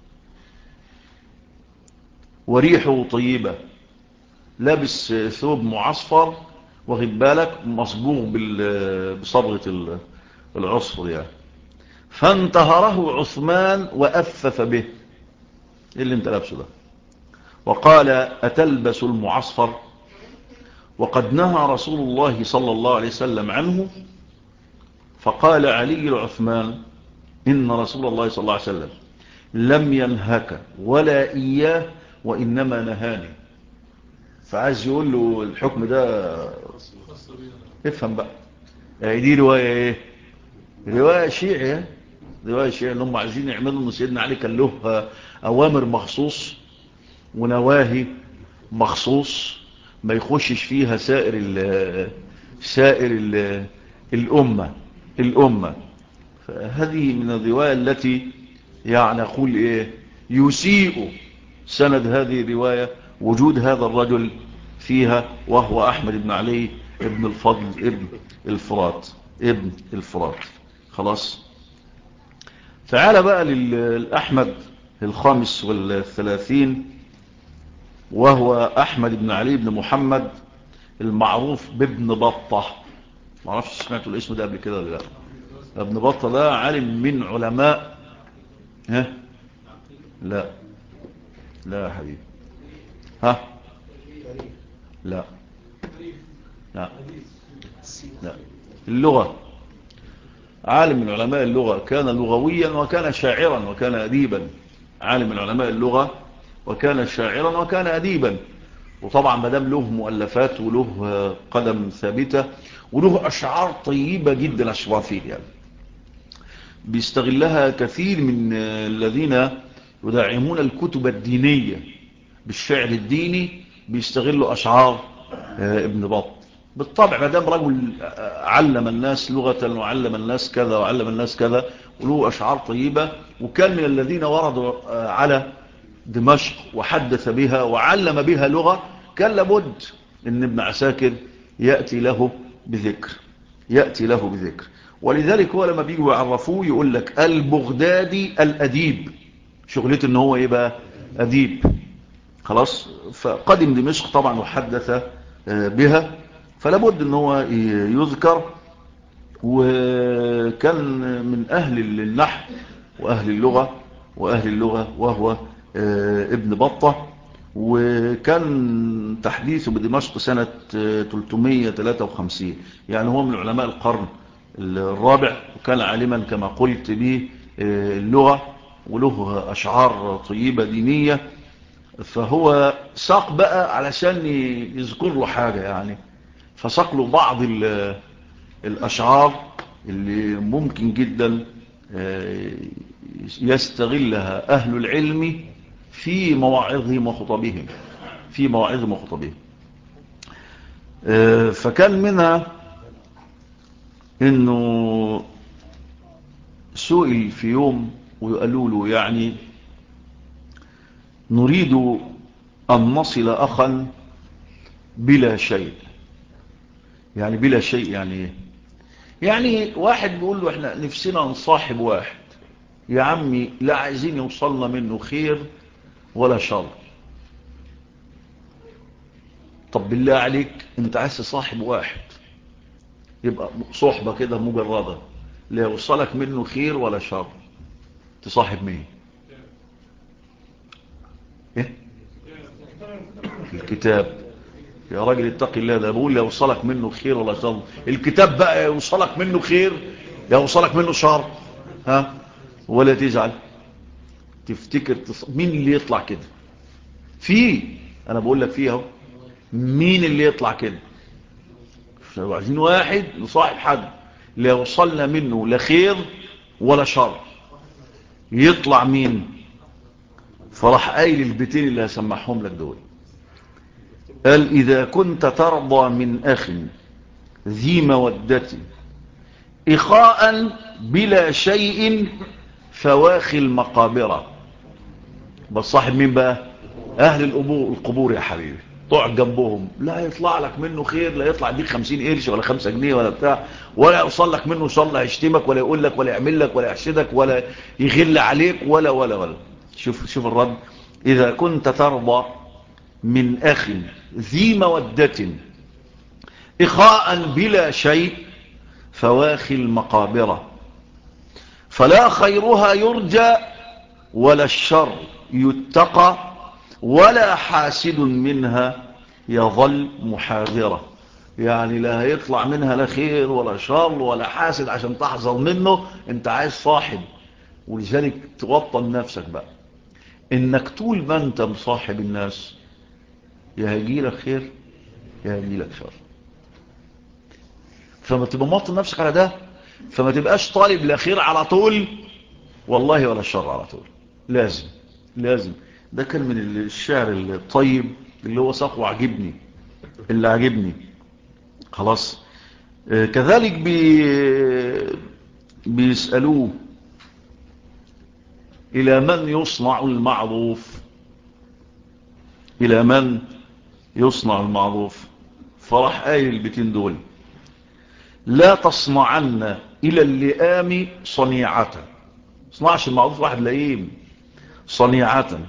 وريحه طيبة، لابس ثوب معصفر واخد بالك مصبوغ بصبغة العصفر يعني. فانتهره عثمان وأفف به، ايه اللي انت لابسه ده؟ وقال أتلبس المعصفر وقد نهى رسول الله صلى الله عليه وسلم عنه؟ فقال علي لعثمان إن رسول الله صلى الله عليه وسلم لم ينهك ولا إياه وإنما نهاني. فعايز يقول له الحكم ده افهم بقى، يعني دي رواية ايه؟ رواية شيعية اللي هم عايزين يعملوا ان سيدنا علي كان له اوامر مخصوص ونواهي مخصوص ما يخشش فيها سائر الأمة. فهذه من الرواية التي يعني أقول إيه يسيء سند هذه الرواية وجود هذا الرجل فيها، وهو أحمد بن علي ابن الفضل ابن الفرات. خلاص. تعال بقى للأحمد الخامس والثلاثين، وهو أحمد بن علي بن محمد المعروف بابن بطة. ما اعرفش سمعتوا الاسم ده قبل كده ولا لا؟ ابن بطة ده عالم من علماء لا يا حبيبي. لا لا لا اللغة. عالم من علماء اللغة، كان لغويا وكان شاعرا وكان أديبا. عالم من علماء اللغة وكان شاعرا وكان أديبا. وطبعا مدام له مؤلفات وله قدم ثابتة وله أشعار طيبة جدا أشرافين، يعني بيستغلها كثير من الذين يدعمون الكتب الدينية بالشعر الديني، بيستغلوا أشعار ابن بطة. بالطبع مدام رجل علم الناس لغة وعلم الناس كذا وعلم الناس كذا وله أشعار طيبة، وكان من الذين وردوا على دمشق وحدث بها وعلم بها لغة، كان لابد ان ابن عساكر يأتي له بذكر. ولذلك هو لما بيجوا يعرفوه يقول لك البغدادي الأديب، شغلته ان هو ايه بقى؟ أديب. خلاص. فقدم دمشق طبعا وحدث بها، فلابد ان هو يذكر. وكان من أهل النحو وأهل اللغة وهو ابن بطة. وكان تحديثه بدمشق سنة 353، يعني هو من علماء القرن الرابع، وكان عالما كما قلت به اللغة وله أشعار طيبة دينية. فهو ساق بقى علشان يذكر له حاجة، يعني فساق له بعض الأشعار اللي ممكن جدا يستغلها أهل العلم في مواعظهم وخطبهم. فكان منها انه سئل في يوم ويقالوا له يعني نريد ان نصل اخا بلا شيء. يعني بلا شيء يعني ايه؟ يعني واحد بيقول له احنا نفسنا نصاحب واحد يا عمي لا عايزين يوصلنا منه خير ولا شر. طب بالله عليك انت عايز تصاحب واحد يبقى صحبة كده مجردة لا يوصلك منه خير ولا شر، تصاحب مين؟ ايه؟ الكتاب. يا راجل اتقي الله، ده بقول لا يوصلك منه خير ولا شر. الكتاب بقى يوصلك منه خير يوصلك منه شر. ولا تزعل تفتكر مين اللي يطلع كده؟ انا بقول لك فيه اهو. مين اللي يطلع كده؟ عايزين واحد نصاحب حد لا يوصلنا منه لا خير ولا شر، يطلع مين؟ فراح قايل البيتين اللي هسمعهم لك دول. قال إذا كنت ترضى من أخ ذي مودة إخاء بلا شيء فواخي المقابرة. بس صاحب مين بقى؟ أهل القبور يا حبيبي. تقعد جنبهم لا يطلع لك منه خير، لا يطلع ديك 50 قرش ولا 5 جنيه ولا بتاع، ولا يوصل لك منه شر، لا يشتمك ولا يقول لك ولا يعمل لك ولا يحسدك ولا يغل عليك ولا. شوف الرد. إذا كنت ترضى من أخ ذي مودة إخاء بلا شيء فواخي المقابرة فلا خيرها يرجى ولا الشر يتقى ولا حاسد منها يظل محاذرة. يعني لا هيطلع منها لا خير ولا شر ولا حاسد عشان تحذر منه. انت عايز صاحب، ولذلك توطن نفسك بقى انك طول ما انت مصاحب الناس يا هيجي لك خير يا هيجي لك شر. فما تبقى موطن نفسك على ده، فما تبقاش طالب لا خير على طول والله ولا الشر على طول. لازم. ده كان من الشعر الطيب اللي هو ساق وعجبني، اللي عجبني خلاص. كذلك بيسألوه إلى من يصنع المعروف، إلى من يصنع المعروف؟ فراح قايل البيتين دول: لا تصنعن إلى اللئام صنيعة. صنعش المعروف واحد لئيم، صنيعة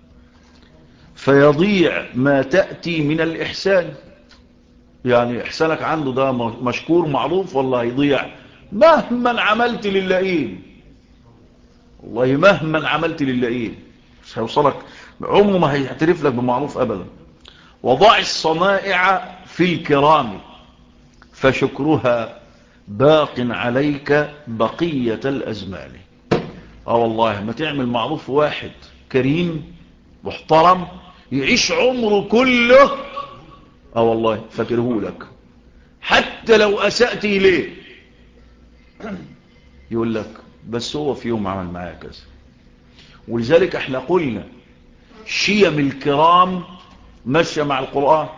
فيضيع ما تأتي من الإحسان. يعني إحسانك عنده ده مشكور معروف والله يضيع مهما عملت للئيم، والله مهما عملت للئيم مش هيوصلك، عمره ما هيعترف لك بمعروف أبدا. وضع الصنائع في الكرام فشكرها باق عليك بقية الأزمان. والله ما تعمل معروف واحد كريم محترم يعيش عمره كله والله فاكره لك، حتى لو أسأت إليه يقول لك بس هو في يوم عمل معايا كذا. ولذلك احنا قلنا شيم الكرام ماشية مع القرآن.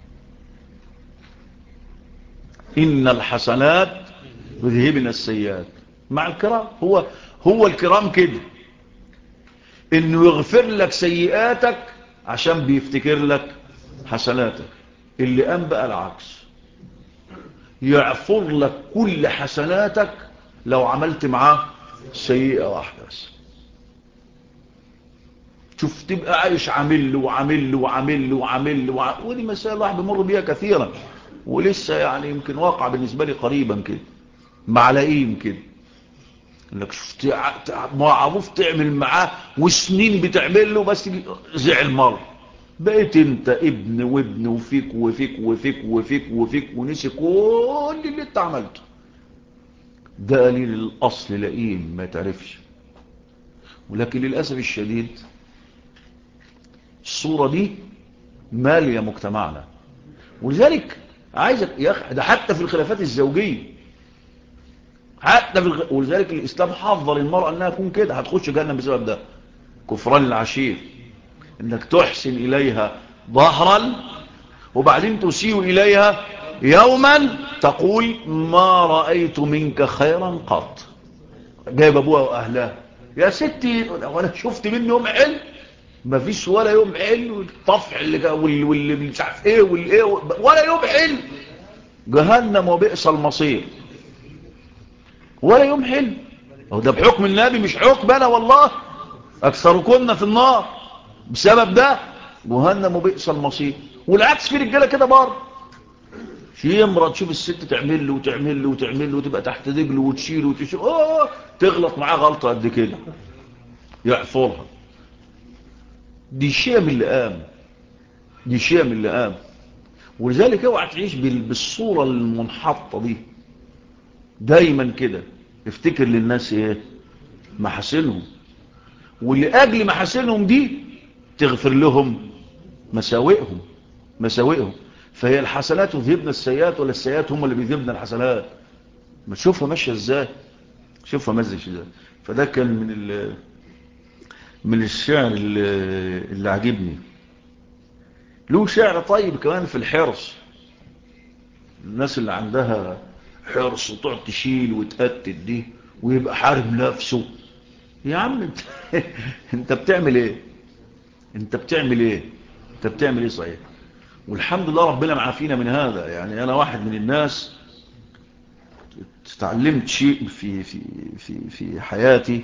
إن الحسنات يذهبن السيئات، مع الكرام. هو الكرام كده، إنه يغفر لك سيئاتك عشان بيفتكر لك حسناتك. اللي قام بقى العكس، يعفر لك كل حسناتك لو عملت معاه سيئة واحدة بس. شوف تبقى عايش عامل له وعامل له وعامل له وعامل له ودي مسائل واحد بمر بيها كثيرا، ولسه يعني يمكن واقع بالنسبة لي قريبا كده مع لئيم كده، انك شفت معروف تعمل معاه وسنين بتعمل له بس زعل مرة، بقيت انت ابن وابن وفيك وفيك وفيك وفيك وفيك ونسي كل اللي انت عملته. ده قليل الاصل لئيم ما تعرفش. ولكن للأسف الشديد الصورة دي مالية مجتمعنا. ولذلك عايزك يا أخي ده حتى في الخلافات الزوجية، ولذلك الإسلام حافظ للمرأة أنها تكون كده، هتخش جهنم بسبب ده. كفران العشير، أنك تحسن إليها ظهرا وبعدين تسيء إليها يوما تقول ما رأيت منك خيرا قط. جايب أبوها وأهلها يا ستي وانا شفت مني يوم حلو؟ ما فيش ولا يوم حلو. الطفح واللي مش عارف ايه والايه ولا يوم حلو. جهنم وبئس المصير، ولا يوم حلو. هو ده بحكم النبي مش حكم انا والله. اكثركن في النار بسبب ده، جهنم وبئس المصير. والعكس في رجاله كده برضه، في امرأة تشوف الست تعمل له وتعمل له وتعمل له وتبقى تحت رجله وتشيله وتشيل تغلط معاه غلطة قد كده يعفرها. دي شيء من اللي قام، دي شيء من اللي قام. ولذلك اوعى تعيش بالصورة المنحطة دي دايما كده. افتكر للناس ايه؟ محاسنهم، ولأجل محاسنهم دي تغفر لهم مساوئهم. مساوئهم فهي الحسنات يذهبن السيئات ولا السيئات هم اللي بيذهبن الحسنات؟ ما تشوفها ماشيه ازاي، شوفها ماشيه ازاي. فده كان من الشعر اللي عجبني. له شعر طيب كمان في الحرص. الناس اللي عندها حرص وتقعد تشيل وتقتل دي ويبقى حارب نفسه. يا عم انت انت بتعمل ايه؟ انت بتعمل ايه؟ انت بتعمل ايه صحيح؟ والحمد لله ربنا معافينا من هذا. يعني انا واحد من الناس تعلمت شيء في حياتي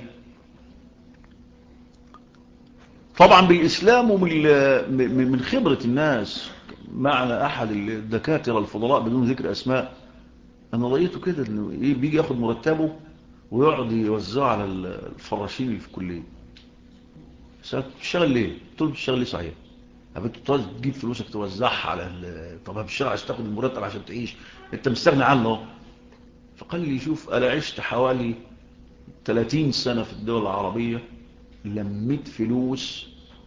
طبعا بالإسلام ومن خبرة الناس. معنا أحد الدكاترة الفضلاء بدون ذكر أسماء، أنا رأيته كده إنه بيجي ياخد مرتبه ويقعد يوزعه على الفراشين اللي في الكلية. سألت بتشتغل ليه؟ قلت له بتشتغل ليه صحيح؟ أنت تجيب فلوسك توزعها على طب بتشتغل عشان تاخد المرتب عشان تعيش، أنت مستغني عنه. فقال لي شوف أنا عشت حوالي 30 سنة في الدول العربية، لميت فلوس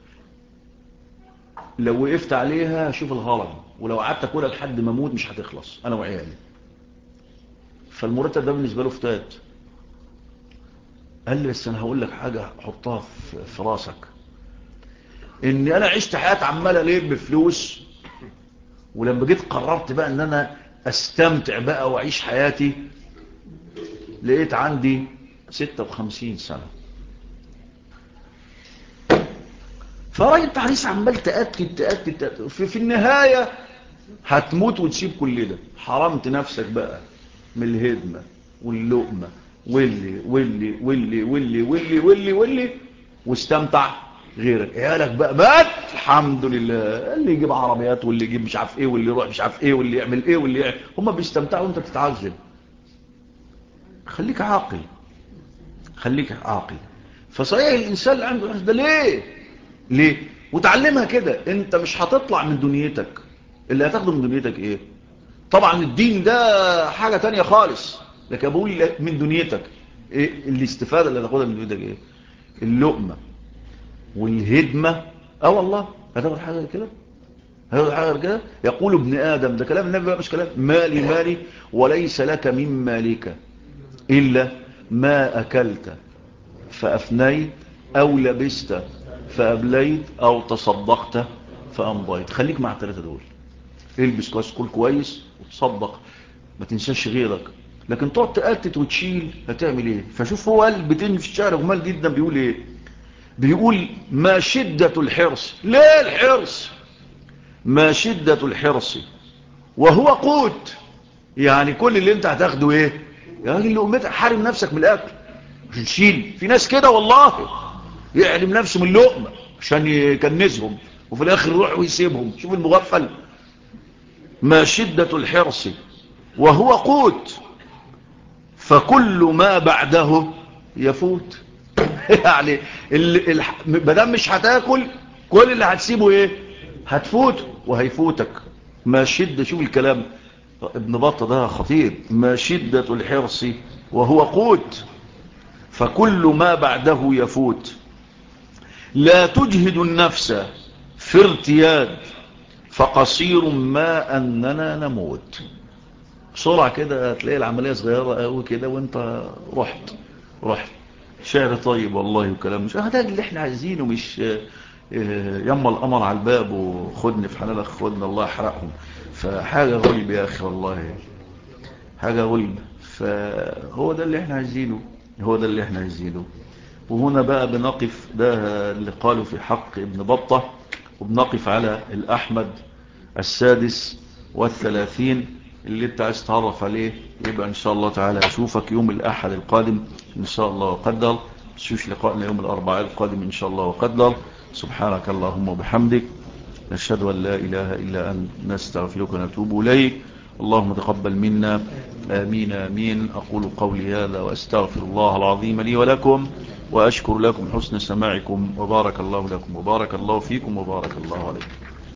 لو وقفت عليها شوف الهرم، ولو قعدت اكلها لحد ما اموت مش هتخلص انا وعيالي. فالمرتب ده بالنسبه له فتات. قال لي بس انا هقول لك حاجه حطها في راسك، ان انا عشت حياة عمالة ليه بفلوس، ولما جيت قررت بقى ان انا استمتع بقى واعيش حياتي لقيت عندي 56 سنة. فراجل تحريص عمال تأكد في النهاية هتموت وتسيب كل ده. حرمت نفسك بقى من الهدمة واللقمة واللي واستمتع غيرك. عيالك بقى مات الحمد لله، اللي يجيب عربيات واللي يجيب مش عارف ايه واللي يروح مش عارف ايه واللي يعمل ايه واللي يعمل. هم بيستمتعوا وانت بتتعذب. خليك عاقل، خليك عاقل. فصحيح الانسان اللي عنده ده ليه وتعلمها كده. انت مش هتطلع من دنيتك، اللي هتاخده من دنيتك ايه؟ طبعا الدين ده حاجة تانية خالص، لكن بقول من دنيتك ايه الاستفادة اللي هتاخدها من دنيتك؟ ايه؟ اللقمة والهدمة. والله هتاخد حاجة كده، هتاخد حاجة كده. يقول ابن آدم، ده كلام النبي بقى مش كلام، مالي وليس لك من مالك إلا ما أكلت فأفنيت أو لبست فأبليت أو تصدقت فأمضيت. خليك مع الثلاثة دول، البس كويس، كل كويس، وتصدق، ما تنساش غيرك. لكن تقعد تقتت وتشيل هتعمل ايه؟ فشوف هو قال بيتين في الشعر جمال جدا، بيقول ايه؟ بيقول ما شدة الحرص. ليه الحرص؟ ما شدة الحرص وهو قوت. يعني كل اللي انت هتاخده ايه؟ يعني لقمتك، حارم نفسك من الاكل عشان تشيل. في ناس كده والله يحرم نفسه من اللقمة عشان يكنزهم، وفي الاخر يروح ويسيبهم. شوف المغفل. ما شدة الحرص وهو قوت فكل ما بعده يفوت. يعني بدل مش هتاكل، كل اللي هتسيبه ايه؟ هتفوت وهيفوتك. ما شدة، شوف الكلام ابن بطة ده خطير. ما شدة الحرص وهو قوت فكل ما بعده يفوت. لا تجهد النفس في ارتياد فقصير ما أننا نموت. بسرعة كده هتلاقي العملية صغيرة قوي كده وانت رحت. شعر طيب والله وكلام مش ده اللي احنا عايزينه. مش يما القمر على الباب وخدني في حلالك خدني الله يحرقهم. فحاجة غلب يا أخي والله، حاجة غلب. فهو ده اللي احنا عايزينه، هو ده اللي احنا عايزينه. وهنا بقى بنقف، ده اللي قالوا في حق ابن بطة، وبنقف على الأحمد 36 اللي انت عايز تعرف عليه. يبقى ان شاء الله تعالى اشوفك يوم الأحد القادم ان شاء الله وقدر. تشوفش لقائنا يوم الأربعاء القادم ان شاء الله وقدر. سبحانك اللهم وبحمدك، نشهد أن لا إله إلا أنت، نستغفرك ونتوب إليك. اللهم تقبل منا، آمين آمين. أقول قولي هذا وأستغفر الله العظيم لي ولكم، وأشكر لكم حسن سماعكم، وبارك الله لكم وبارك الله فيكم وبارك الله عليكم.